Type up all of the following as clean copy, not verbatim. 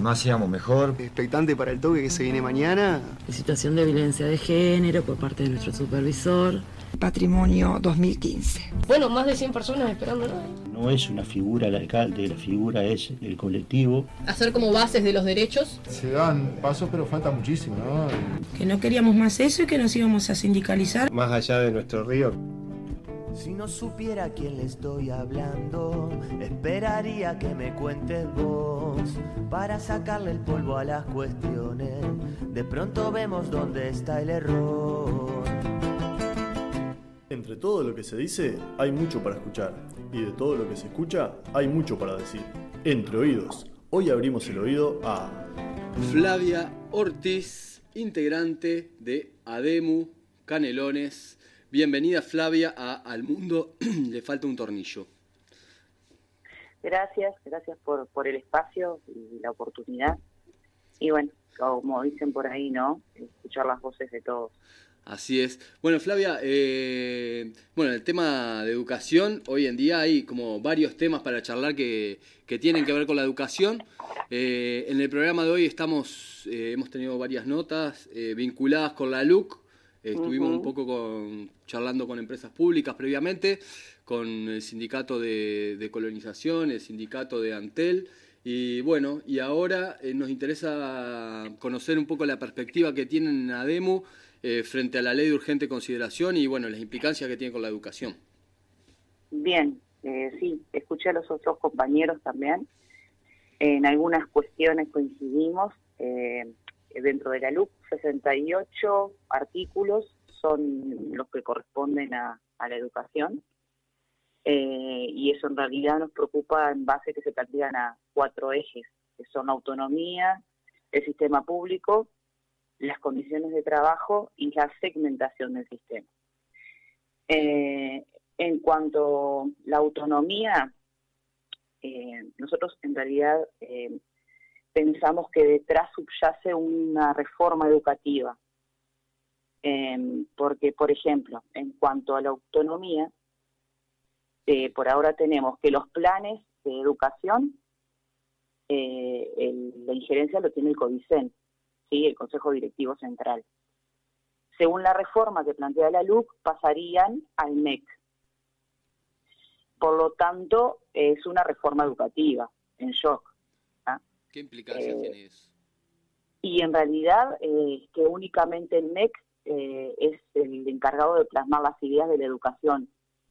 más seamos mejor. Expectante para el toque que se viene mañana. La situación de violencia de género por parte de nuestro supervisor. Patrimonio 2015. Bueno, más de 100 personas esperándolo. No es una figura el alcalde, la figura es el colectivo. Hacer como bases de los derechos. Se dan pasos, pero falta muchísimo, ¿no? Que no queríamos más eso y que nos íbamos a sindicalizar. Más allá de nuestro río. Si no supiera a quién le estoy hablando, esperaría que me cuentes vos, para sacarle el polvo a las cuestiones. De pronto vemos dónde está el error. Entre todo lo que se dice, hay mucho para escuchar. Y de todo lo que se escucha, hay mucho para decir. Entre oídos. Hoy abrimos el oído a Flavia Ortiz, integrante de ADEMU Canelones. Bienvenida, Flavia, a Al Mundo le falta un tornillo. Gracias por el espacio y la oportunidad. Y bueno, como dicen por ahí, ¿no? Escuchar las voces de todos. Así es. Bueno, Flavia, el tema de educación, hoy en día hay como varios temas para charlar que tienen que ver con la educación. En el programa de hoy hemos tenido varias notas vinculadas con la LUC. Estuvimos un poco charlando con empresas públicas previamente, con el sindicato de colonización, el sindicato de Antel, y bueno, y ahora nos interesa conocer un poco la perspectiva que tienen en ADEMU frente a la ley de urgente consideración y bueno, las implicancias que tiene con la educación. Bien, sí, escuché a los otros compañeros también, en algunas cuestiones coincidimos. Dentro de la LUC, 68 artículos son los que corresponden a la educación, y eso en realidad nos preocupa en base que se plantean a 4 ejes, que son la autonomía, el sistema público, las condiciones de trabajo y la segmentación del sistema. En cuanto a la autonomía, nosotros en realidad pensamos que detrás subyace una reforma educativa, porque, por ejemplo, en cuanto a la autonomía, por ahora tenemos que los planes de educación, la injerencia lo tiene el CODICEN, ¿sí? El Consejo Directivo Central. Según la reforma que plantea la LUC, pasarían al MEC. Por lo tanto, es una reforma educativa, en shock. ¿Qué implicancias tiene eso? Y en realidad que únicamente el MEC es el encargado de plasmar las ideas de la educación.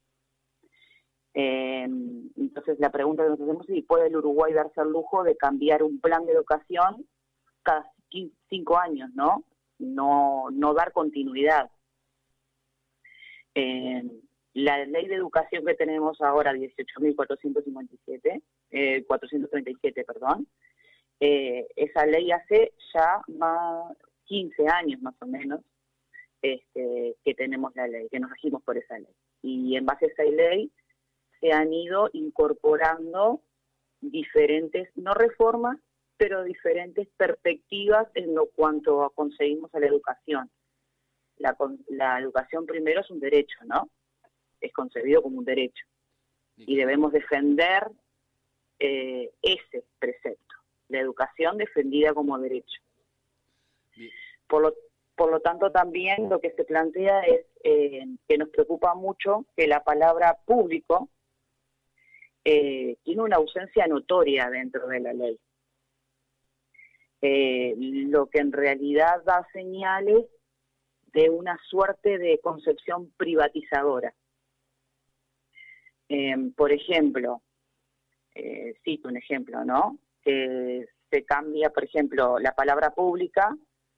Entonces la pregunta que nos hacemos es si puede el Uruguay darse el lujo de cambiar un plan de educación cada 5 años, ¿no? No dar continuidad. La ley de educación que tenemos ahora, 18.437, 437, perdón, esa ley hace ya 15 años más o menos que tenemos la ley, que nos regimos por esa ley. Y en base a esa ley se han ido incorporando diferentes, no reformas, pero diferentes perspectivas en lo cuanto conseguimos a la educación. La educación primero es un derecho, ¿no? Es concebido como un derecho. Y debemos defender ese precepto. La educación defendida como derecho. Por lo tanto, también lo que se plantea es que nos preocupa mucho que la palabra público tiene una ausencia notoria dentro de la ley. Lo que en realidad da señales de una suerte de concepción privatizadora. Por ejemplo, cito un ejemplo, ¿no? Que se cambia, por ejemplo, la palabra pública.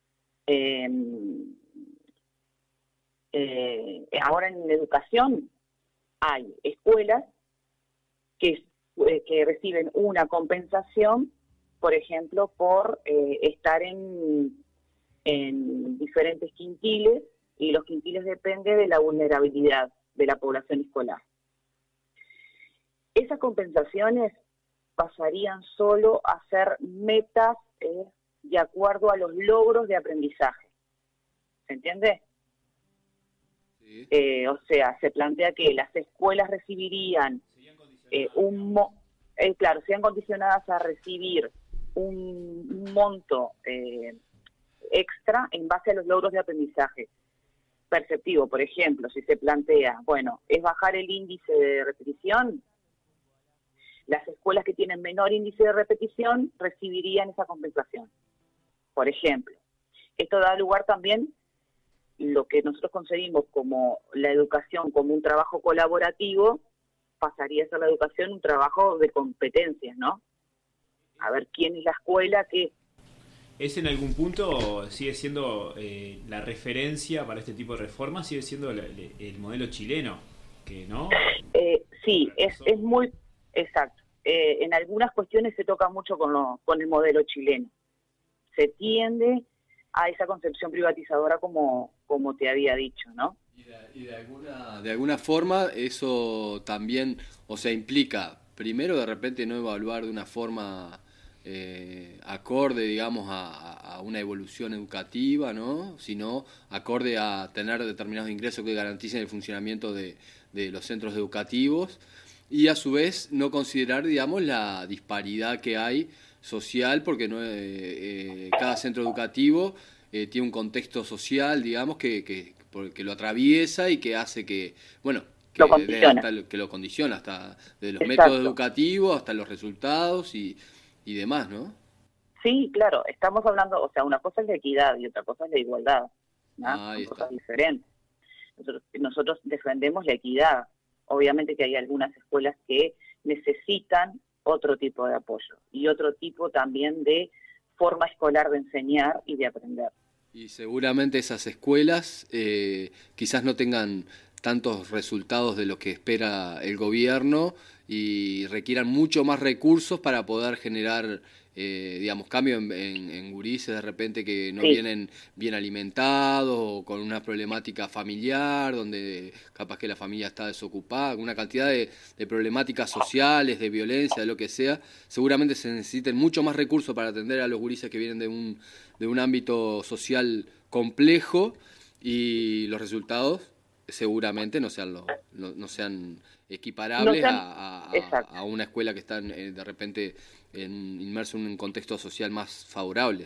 Ahora en educación hay escuelas que reciben una compensación, por ejemplo, por estar en diferentes quintiles, y los quintiles dependen de la vulnerabilidad de la población escolar. Esas compensaciones pasarían solo a ser metas de acuerdo a los logros de aprendizaje. ¿Se entiende? Sí. O sea, se plantea que las escuelas recibirían serían condicionadas a recibir un monto extra en base a los logros de aprendizaje perceptivo. Por ejemplo, si se plantea, bueno, es bajar el índice de repetición, las escuelas que tienen menor índice de repetición recibirían esa compensación. Por ejemplo, esto da lugar también lo que nosotros concebimos como la educación como un trabajo colaborativo, pasaría a ser la educación un trabajo de competencias, ¿no? A ver quién es la escuela que... ¿Es en algún punto, sigue siendo la referencia para este tipo de reformas, sigue siendo el modelo chileno, que no? Sí, es muy exacto. En algunas cuestiones se toca mucho con el modelo chileno. Se tiende a esa concepción privatizadora como te había dicho, ¿no? Y de alguna forma eso también, o sea, implica, primero de repente no evaluar de una forma acorde, digamos, a una evolución educativa, ¿no? Sino acorde a tener determinados ingresos que garanticen el funcionamiento de los centros educativos y a su vez no considerar, digamos, la disparidad que hay social, porque no cada centro educativo tiene un contexto social, digamos, que lo atraviesa y que hace que, bueno, que lo condiciona hasta de los métodos educativos hasta los resultados y demás, ¿no? Sí, claro, estamos hablando, o sea, una cosa es la equidad y otra cosa es la igualdad, ¿no? Son cosas diferentes. Nosotros defendemos la equidad. Obviamente que hay algunas escuelas que necesitan otro tipo de apoyo y otro tipo también de forma escolar de enseñar y de aprender. Y seguramente esas escuelas quizás no tengan tantos resultados de lo que espera el gobierno y requieran mucho más recursos para poder generar, digamos, cambio en gurises de repente que no vienen bien alimentados o con una problemática familiar, donde capaz que la familia está desocupada, una cantidad de problemáticas sociales, de violencia, de lo que sea. Seguramente se necesiten mucho más recursos para atender a los gurises que vienen de un ámbito social complejo y los resultados seguramente no sean equiparables a una escuela que está de repente inmersa en un contexto social más favorable.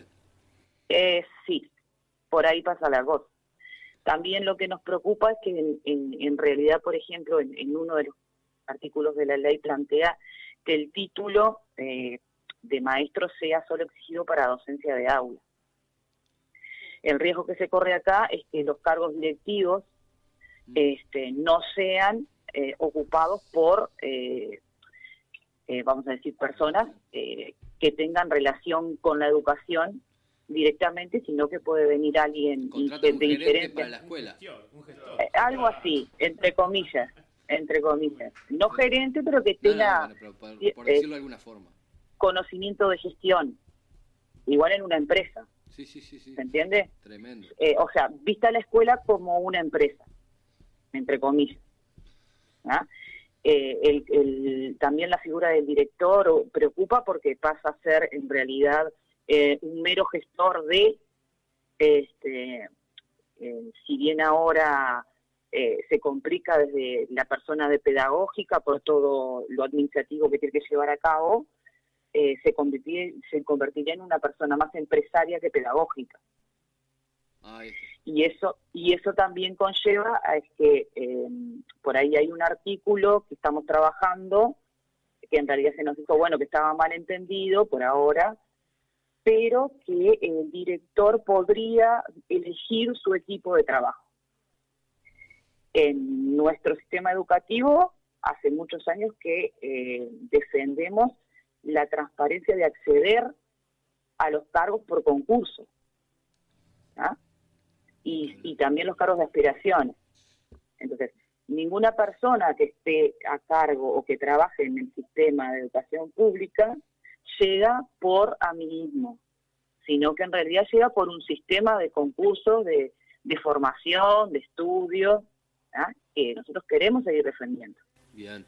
Sí, por ahí pasa la cosa. También lo que nos preocupa es que en realidad, por ejemplo, en uno de los artículos de la ley plantea que el título de maestro sea solo exigido para docencia de aula. El riesgo que se corre acá es que los cargos directivos no sean ocupados por, vamos a decir, personas que tengan relación con la educación directamente, sino que puede venir alguien de injerencia para la escuela. Algo así, entre comillas, no gerente, pero que tenga por decirlo de alguna forma, conocimiento de gestión, igual en una empresa. Sí. ¿Se entiende? Tremendo. O sea, vista la escuela como una empresa, entre comillas. ¿Ah? También la figura del director preocupa porque pasa a ser en realidad un mero gestor de, si bien ahora se complica desde la persona de pedagógica por todo lo administrativo que tiene que llevar a cabo, se convertiría en una persona más empresaria que pedagógica. Y eso también conlleva a que por ahí hay un artículo que estamos trabajando, que en realidad se nos dijo, bueno, que estaba mal entendido por ahora, pero que el director podría elegir su equipo de trabajo. En nuestro sistema educativo, hace muchos años que defendemos la transparencia de acceder a los cargos por concurso, ¿ah? Y también los cargos de aspiración. Entonces, ninguna persona que esté a cargo o que trabaje en el sistema de educación pública llega por amiguismo, sino que en realidad llega por un sistema de concursos, de formación, de estudio, ¿ah? Que nosotros queremos seguir defendiendo. Bien.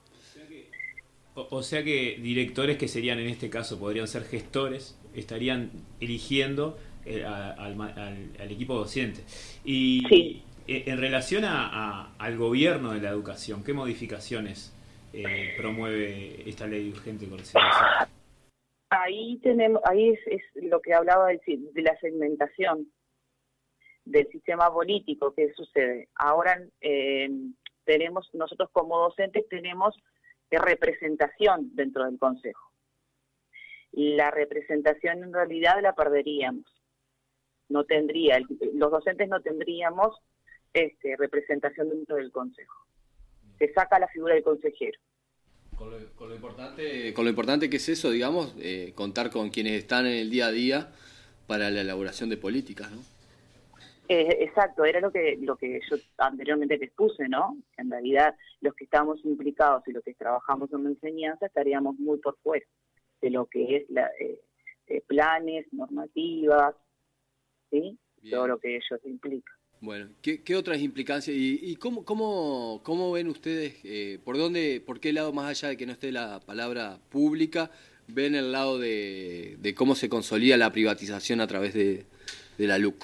O sea que directores, que serían en este caso, podrían ser gestores, estarían eligiendo al equipo docente. Y sí. En relación al gobierno de la educación, ¿qué modificaciones promueve esta ley de urgente corrección? Ahí es lo que hablaba de la segmentación del sistema político. ¿Qué sucede? Ahora nosotros como docentes tenemos representación dentro del Consejo. La representación en realidad la perderíamos. Los docentes no tendríamos representación dentro del Consejo. Se saca la figura del consejero. Con lo importante que es eso, digamos, contar con quienes están en el día a día para la elaboración de políticas, ¿no? Exacto, era lo que yo anteriormente te expuse, ¿no? En realidad, los que estamos implicados y los que trabajamos en la enseñanza estaríamos muy por fuera de lo que es planes, normativas, ¿sí? Bien. Todo lo que ello implica. Bueno, ¿qué otras implicancias? ¿Y cómo ven ustedes, por qué lado, más allá de que no esté la palabra pública, ven el lado de cómo se consolida la privatización a través de la LUC?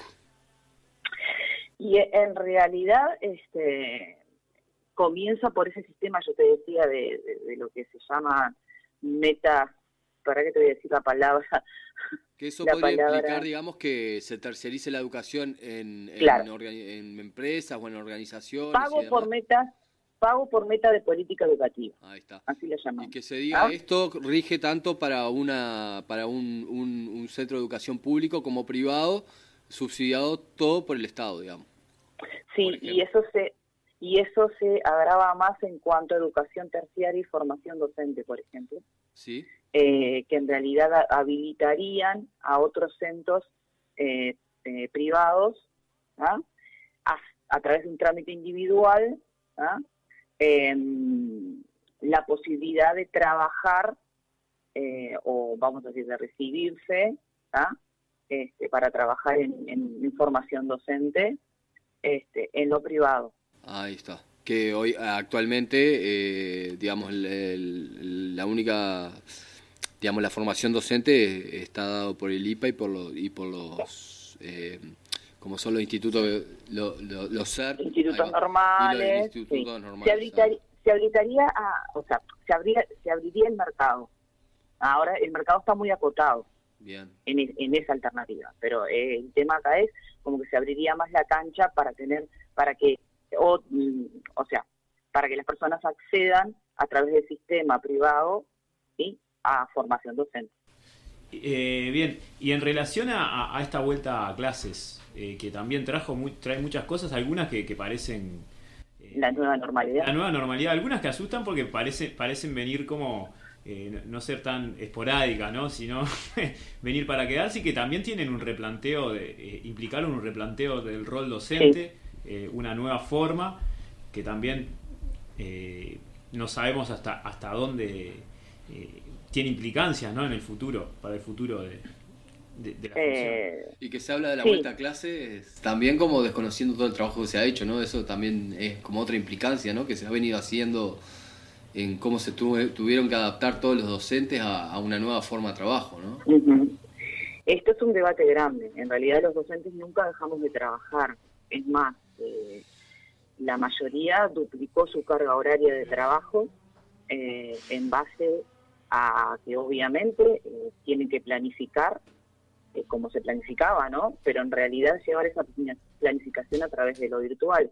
Y en realidad comienza por ese sistema, yo te decía, de lo que se llama metas, ¿para qué te voy a decir la palabra? Que eso podría implicar, digamos, que se terciarice la educación en empresas o en organizaciones. Pago por meta de política educativa. Ahí está. Así lo llamamos. Y que se diga esto rige tanto para un centro de educación público como privado, subsidiado todo por el Estado, digamos. Sí, y eso se agrava más en cuanto a educación terciaria y formación docente, por ejemplo. Sí. Que en realidad habilitarían a otros centros privados, a través de un trámite individual, la posibilidad de trabajar, o vamos a decir, de recibirse, para trabajar en formación docente en lo privado. Ahí está. Que hoy actualmente, digamos, la única, digamos, la formación docente está dado por el IPA y por los como son los institutos, los SER, institutos normales, y los institutos normales. Se habilitaría se abriría el mercado. Ahora el mercado está muy acotado. Bien. En esa alternativa, pero el tema acá es como que se abriría más la cancha para que las personas accedan a través del sistema privado, ¿sí?, a formación docente. Bien, y en relación a esta vuelta a clases, que también trae muchas cosas, algunas que parecen la nueva normalidad. La nueva normalidad, algunas que asustan porque parecen venir como no ser tan esporádicas, ¿no?, sino venir para quedarse, y que también tienen un replanteo, implicaron un replanteo del rol docente, sí. Una nueva forma que también no sabemos hasta dónde tiene implicancias, ¿no?, en el futuro, para el futuro de la función. Y que se habla de la vuelta a clases también como desconociendo todo el trabajo que se ha hecho, ¿no? Eso también es como otra implicancia, ¿no?, que se ha venido haciendo en cómo se tuvieron que adaptar todos los docentes a una nueva forma de trabajo, ¿no? Uh-huh. Esto es un debate grande. En realidad los docentes nunca dejamos de trabajar. Es más, la mayoría duplicó su carga horaria de trabajo en base a que obviamente tienen que planificar como se planificaba, ¿no? Pero en realidad llevar esa planificación a través de lo virtual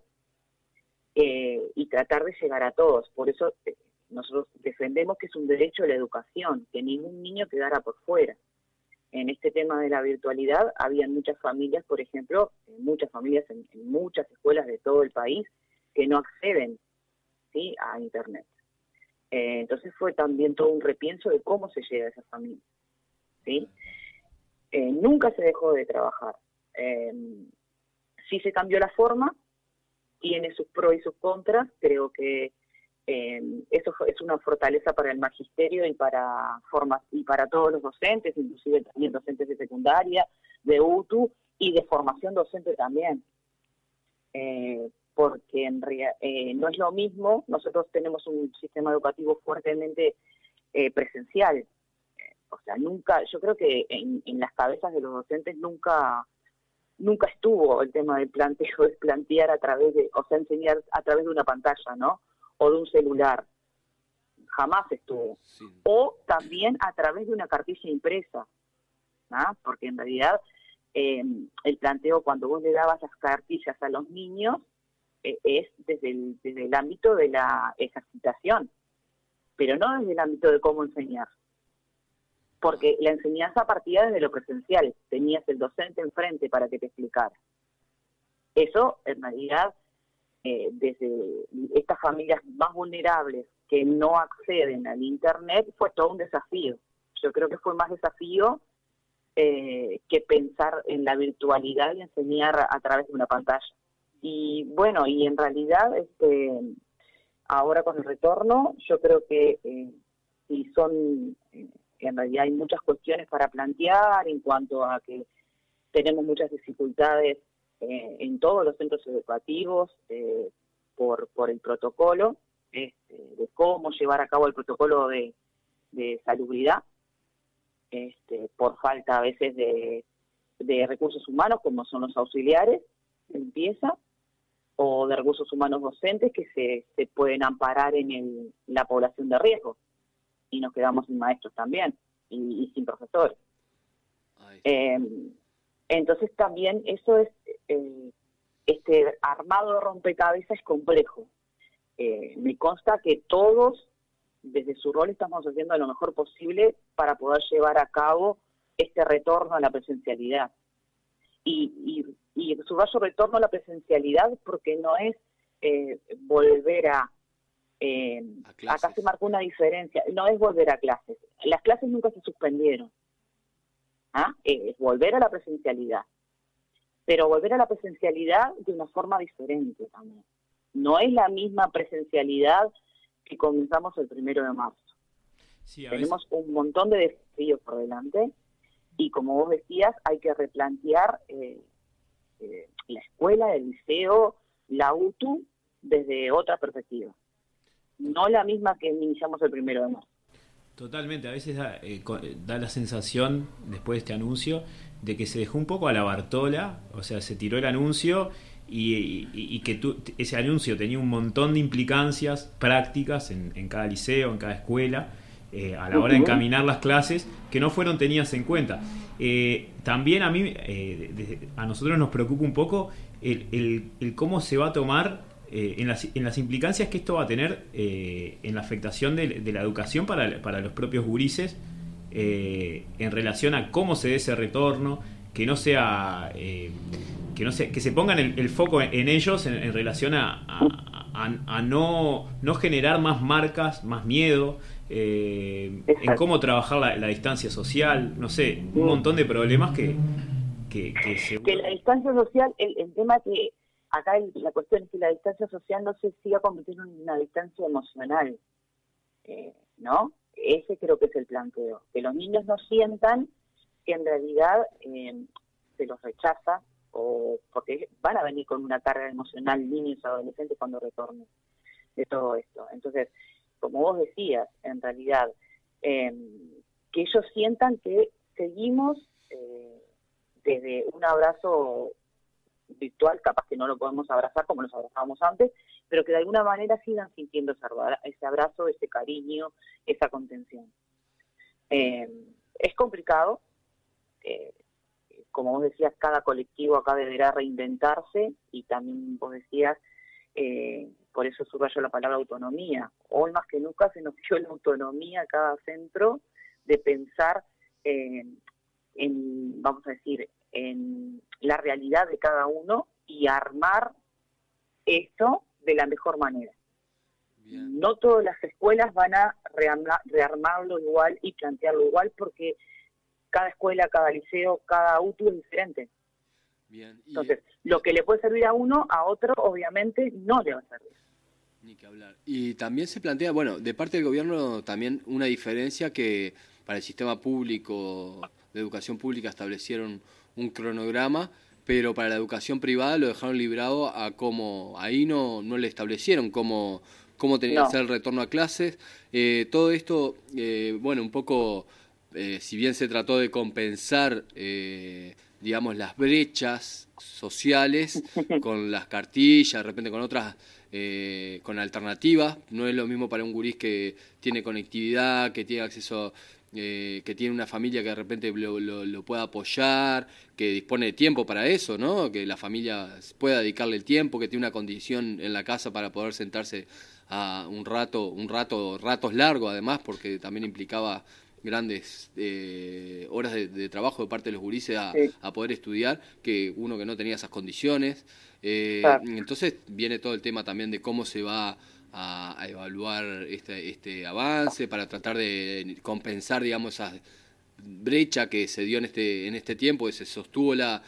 y tratar de llegar a todos. Por eso nosotros defendemos que es un derecho a la educación, que ningún niño quedara por fuera. En este tema de la virtualidad había muchas familias, por ejemplo, muchas familias en muchas escuelas de todo el país que no acceden, ¿sí?, a Internet. Entonces fue también todo un repienso de cómo se llega a esas familias, ¿sí? Nunca se dejó de trabajar. Sí se cambió la forma, tiene sus pros y sus contras. Creo que eso es una fortaleza para el magisterio y para todos los docentes, inclusive también docentes de secundaria, de UTU y de formación docente también. Porque no es lo mismo. Nosotros tenemos un sistema educativo fuertemente presencial. O sea, yo creo que en las cabezas de los docentes nunca estuvo el tema del planteo, de plantear enseñar a través de una pantalla, ¿no?, o de un celular. jamás estuvo. O también a través de una cartilla impresa, ¿no? Porque en realidad el planteo cuando vos le dabas las cartillas a los niños es desde el ámbito de la ejercitación, pero no desde el ámbito de cómo enseñar. Porque la enseñanza partía desde lo presencial, tenías el docente enfrente para que te explicara. Eso, en realidad, desde estas familias más vulnerables que no acceden al Internet, fue todo un desafío. Yo creo que fue más desafío que pensar en la virtualidad y enseñar a través de una pantalla. Y bueno, y en realidad, ahora con el retorno, yo creo que si son... en realidad hay muchas cuestiones para plantear en cuanto a que tenemos muchas dificultades en todos los centros educativos por el protocolo, de cómo llevar a cabo el protocolo de salubridad, por falta a veces de recursos humanos, como son los auxiliares de limpieza, o de recursos humanos docentes que se pueden amparar en la población de riesgo. Y nos quedamos sin maestros también, y sin profesores. Entonces también eso es, este armado de rompecabezas es complejo. Me consta que todos, desde su rol, estamos haciendo lo mejor posible para poder llevar a cabo este retorno a la presencialidad. Y subrayo retorno a la presencialidad porque no es volver a acá se marcó una diferencia, no es volver a clases. Las clases nunca se suspendieron. Es volver a la presencialidad. Pero volver a la presencialidad de una forma diferente también. No es la misma presencialidad que comenzamos el 1 de marzo. Sí, tenemos un montón de desafíos por delante y como vos decías, hay que replantear la escuela, el liceo, la UTU desde otra perspectiva. No la misma que iniciamos el 1 de marzo. Totalmente, a veces da la sensación, después de este anuncio, de que se dejó un poco a la Bartola, o sea, se tiró el anuncio y que ese anuncio tenía un montón de implicancias prácticas en cada liceo, en cada escuela, a la hora de encaminar las clases, que no fueron tenidas en cuenta. También a nosotros nos preocupa un poco el cómo se va a tomar en las implicancias que esto va a tener en la afectación de la educación para los propios gurises, en relación a cómo se dé ese retorno, que se pongan el foco en ellos en relación a no generar más marcas, más miedo, en cómo trabajar la distancia social, no sé, un montón de problemas que la distancia social, el tema que acá la cuestión es que la distancia social no se siga convirtiendo en una distancia emocional, ¿no? Ese creo que es el planteo, que los niños no sientan que en realidad se los rechaza, o porque van a venir con una carga emocional niños y adolescentes cuando retornen de todo esto. Entonces, como vos decías, en realidad, que ellos sientan que seguimos desde un abrazo virtual, capaz que no lo podemos abrazar como nos abrazábamos antes, pero que de alguna manera sigan sintiendo ese abrazo, ese cariño, esa contención. Es complicado, como vos decías, cada colectivo acá deberá reinventarse, y también vos decías, por eso subrayo la palabra autonomía. Hoy más que nunca se nos dio la autonomía a cada centro de pensar vamos a decir, en la realidad de cada uno y armar esto de la mejor manera. Bien. No todas las escuelas van a rearmarlo igual y plantearlo igual, porque cada escuela, cada liceo, cada UTU es diferente. Bien. Entonces, lo que le puede servir a uno, a otro, obviamente, no le va a servir. Ni que hablar. Y también se plantea, bueno, de parte del gobierno también una diferencia, que para el sistema público de educación pública establecieron un cronograma, pero para la educación privada lo dejaron librado a cómo, ahí no le establecieron cómo tenía que ser el retorno a clases. Todo esto, bueno, un poco, si bien se trató de compensar, digamos, las brechas sociales con las cartillas, de repente con otras con alternativas. No es lo mismo para un gurís que tiene conectividad, que tiene acceso, que tiene una familia que de repente lo pueda apoyar, que dispone de tiempo para eso, ¿no? Que la familia pueda dedicarle el tiempo, que tiene una condición en la casa para poder sentarse a ratos largos además, porque también implicaba grandes horas de trabajo de parte de los gurises a poder estudiar, que uno que no tenía esas condiciones. Claro. Entonces viene todo el tema también de cómo se va a evaluar este avance para tratar de compensar, digamos, esa brecha que se dio en este tiempo, que se sostuvo la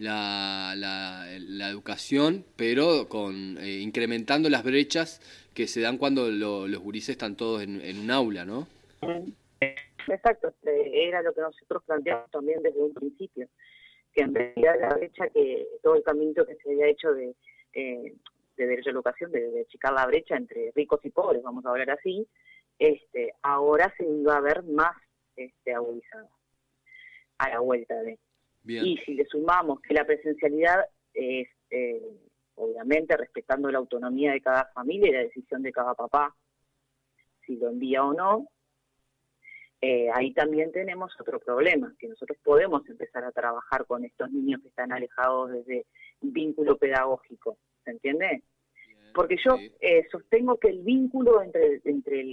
educación, pero incrementando las brechas que se dan cuando los gurises están todos en un aula, ¿no? Exacto, era lo que nosotros planteamos también desde un principio, que en realidad la brecha, que todo el caminito que se había hecho de derecho a la educación, de achicar la brecha entre ricos y pobres, vamos a hablar así, ahora se iba a ver más agudizada a la vuelta de. Bien. Y si le sumamos que la presencialidad es, obviamente, respetando la autonomía de cada familia y la decisión de cada papá, si lo envía o no, ahí también tenemos otro problema, que nosotros podemos empezar a trabajar con estos niños que están alejados desde un vínculo pedagógico, ¿se entiende? Porque yo sostengo que el vínculo entre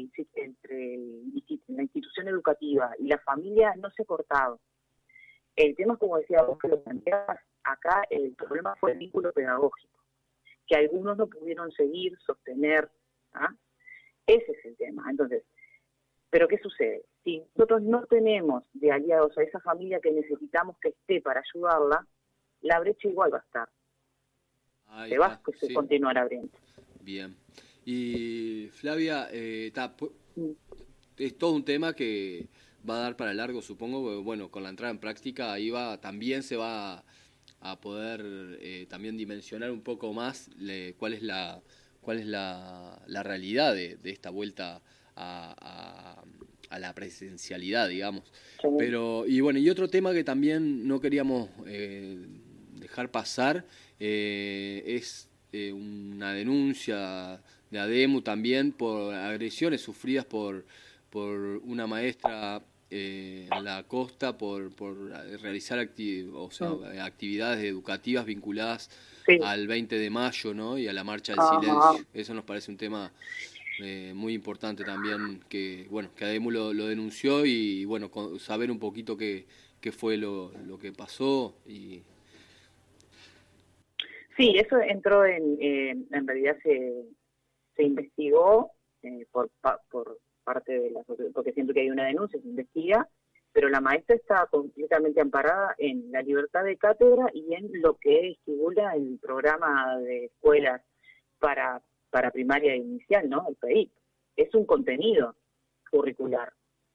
la institución educativa y la familia no se ha cortado. El tema, como decía vos que lo planteabas, acá el problema fue el vínculo pedagógico, que algunos no pudieron seguir, sostener, ¿ah? Ese es el tema. Entonces, ¿pero qué sucede? Si nosotros no tenemos de aliados a esa familia que necesitamos que esté para ayudarla, la brecha igual va a estar. Se continuará abriendo. Bien. Y Flavia, es todo un tema que va a dar para largo, supongo, porque, bueno, con la entrada en práctica ahí también se va a poder también dimensionar un poco más cuál es la realidad de esta vuelta a la presencialidad, digamos. Sí. Pero, y bueno, y otro tema que también no queríamos dejar pasar es una denuncia de ADEMU también por agresiones sufridas por una maestra en la costa por realizar actividades educativas vinculadas al 20 de mayo, ¿no? Y a la marcha del silencio. Eso nos parece un tema muy importante también, que ADEMU lo denunció y bueno, saber un poquito qué fue lo que pasó. Sí, eso entró en realidad se investigó por parte de porque siempre que hay una denuncia se investiga, pero la maestra está completamente amparada en la libertad de cátedra y en lo que estipula el programa de escuelas para primaria inicial, ¿no? El PEIP. Es un contenido curricular.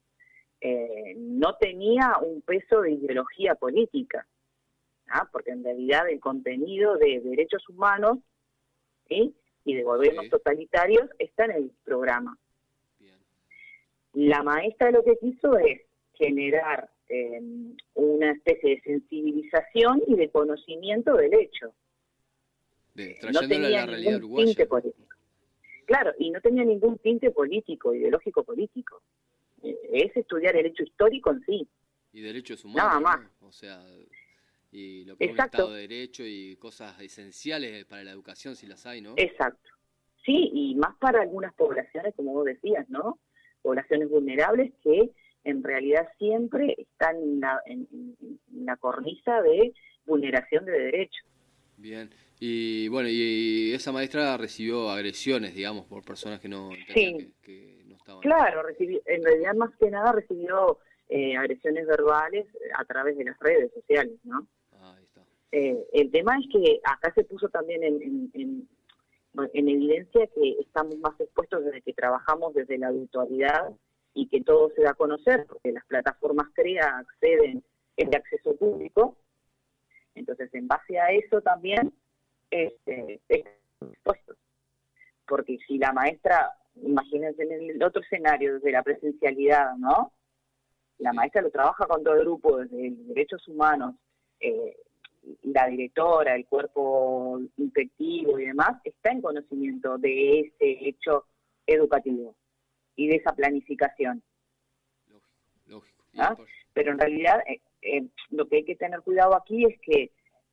No tenía un peso de ideología política, porque en realidad el contenido de derechos humanos, ¿sí?, y de gobiernos totalitarios está en el programa. Bien. La maestra lo que quiso es generar una especie de sensibilización y de conocimiento del hecho. No tenía la ningún tinte político. Claro, y no tenía ningún tinte político, ideológico político. Es estudiar el hecho histórico en sí. Y derechos humanos. Nada más. ¿No? O sea, y lo que es un Estado de Derecho y cosas esenciales para la educación, si las hay, ¿no? Exacto. Sí, y más para algunas poblaciones, como vos decías, ¿no? Poblaciones vulnerables que en realidad siempre están en la cornisa de vulneración de derechos. Bien. Y bueno, y esa maestra recibió agresiones, digamos, por personas que no estaban. Claro, en realidad más que nada recibió agresiones verbales a través de las redes sociales, ¿no? Ahí está. El tema es que acá se puso también en evidencia que estamos más expuestos desde que trabajamos desde la virtualidad y que todo se da a conocer, porque las plataformas acceden, es de acceso público. Entonces, en base a eso también expuestos. Porque si la maestra, imagínense en el otro escenario, desde la presencialidad, ¿no? La maestra lo trabaja con todo el grupo, desde derechos humanos, la directora, el cuerpo inspectivo y demás, está en conocimiento de ese hecho educativo y de esa planificación. Lógico. ¿Ah? Pero en realidad lo que hay que tener cuidado aquí es que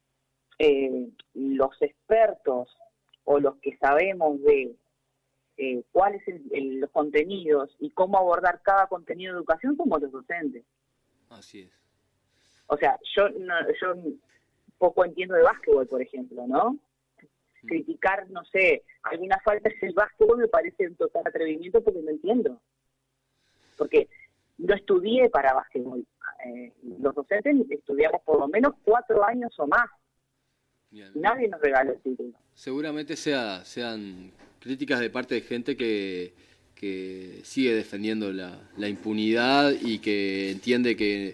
los expertos o los que sabemos de cuáles son los contenidos y cómo abordar cada contenido de educación somos los docentes. Así es. O sea, yo poco entiendo de básquetbol, por ejemplo, ¿no? Criticar, no sé, algunas faltas del básquetbol me parece un total atrevimiento porque no entiendo. Porque no estudié para básquetbol. Los docentes estudiamos por lo menos 4 años o más. Bien. Nadie nos regaló el título. Seguramente sean críticas de parte de gente que sigue defendiendo la impunidad y que entiende que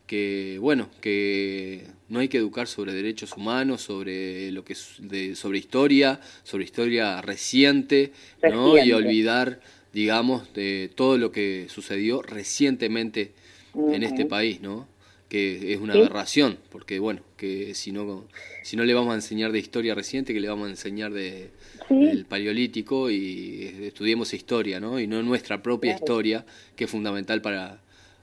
no hay que educar sobre derechos humanos, sobre sobre historia reciente, ¿no? Y olvidar, digamos, de todo lo que sucedió recientemente en este país, ¿no? Que es una aberración, porque que si no le vamos a enseñar de historia reciente, que le vamos a enseñar del Paleolítico y estudiemos historia, ¿no? Y no nuestra propia historia, que es fundamental para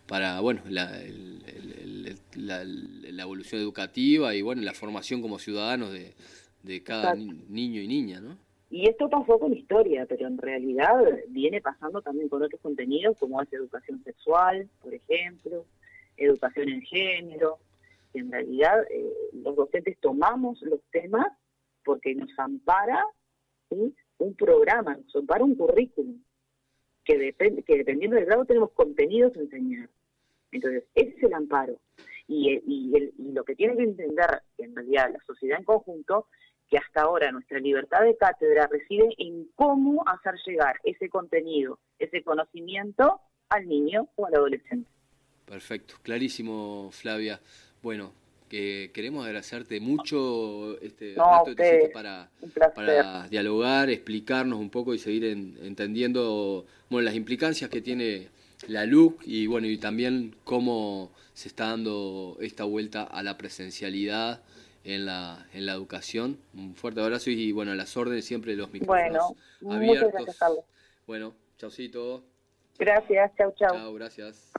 la evolución educativa y la formación como ciudadanos de cada niño y niña, ¿no? Y esto pasó con historia, pero en realidad viene pasando también con otros contenidos como es educación sexual, por ejemplo, educación en género. Y en realidad los docentes tomamos los temas porque nos ampara, ¿sí?, un programa, nos ampara un currículum que dependiendo del grado tenemos contenidos a enseñar. Entonces, ese es el amparo. Y lo que tiene que entender, en realidad, la sociedad en conjunto, que hasta ahora nuestra libertad de cátedra reside en cómo hacer llegar ese contenido, ese conocimiento al niño o al adolescente. Perfecto, clarísimo, Flavia. Bueno, que queremos agradecerte mucho este rato que te hiciste para dialogar, explicarnos un poco y seguir entendiendo las implicancias que tiene la LUC y también cómo se está dando esta vuelta a la presencialidad en la educación. Un fuerte abrazo y a las órdenes siempre de los micrófonos abiertos. Muchas gracias, Carlos. Bueno, chaucito. Gracias, chau. Chau, gracias.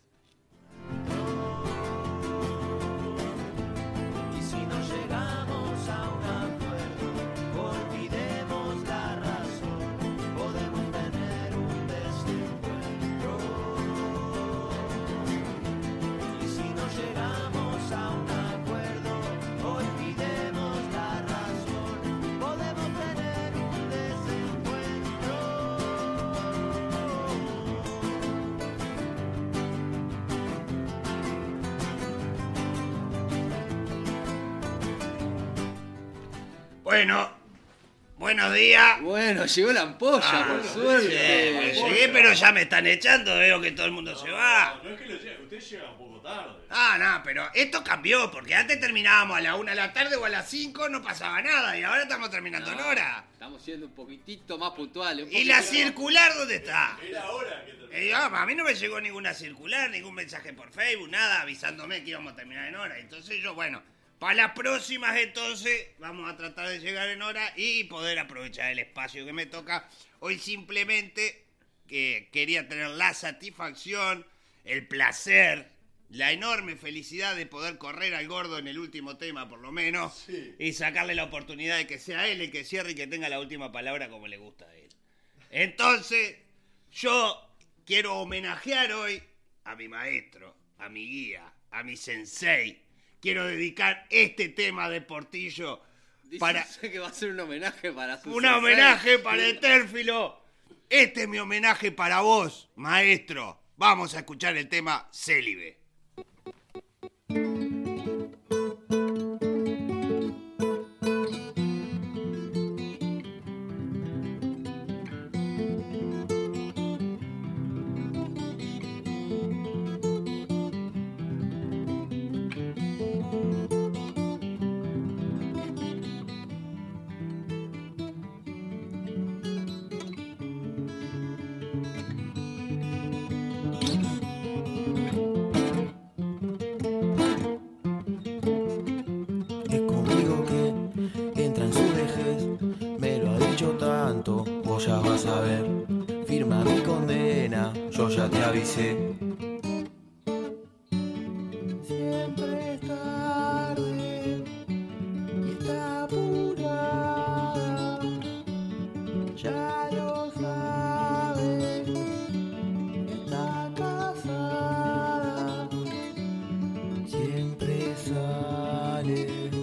Bueno, buenos días. Bueno, llegó la ampolla, por suerte. Llegué, pero ya me están echando, veo que todo el mundo se va. No es que lo llegue, usted llega un poco tarde. No, pero esto cambió, porque antes terminábamos a la 1 de la tarde o a las 5, no pasaba nada, y ahora estamos terminando en hora. Estamos siendo un poquitito más puntuales. ¿Y la circular dónde está? Era hora que terminara. A mí no me llegó ninguna circular, ningún mensaje por Facebook, nada, avisándome que íbamos a terminar en hora. Entonces yo, para las próximas entonces vamos a tratar de llegar en hora y poder aprovechar el espacio que me toca. Hoy simplemente quería tener la satisfacción, el placer, la enorme felicidad de poder correr al gordo en el último tema por lo menos, sí, y sacarle la oportunidad de que sea él el que cierre y que tenga la última palabra como le gusta a él. Entonces, yo quiero homenajear hoy a mi maestro, a mi guía, a mi sensei. Quiero dedicar este tema de Portillo para... Dice que va a ser un homenaje para su homenaje para Etérfilo. Este es mi homenaje para vos, maestro. Vamos a escuchar el tema Célibe. saber. Firma mi condena, yo ya te avisé. Siempre es tarde y está apurada, ya lo sabe, está casada. Siempre sale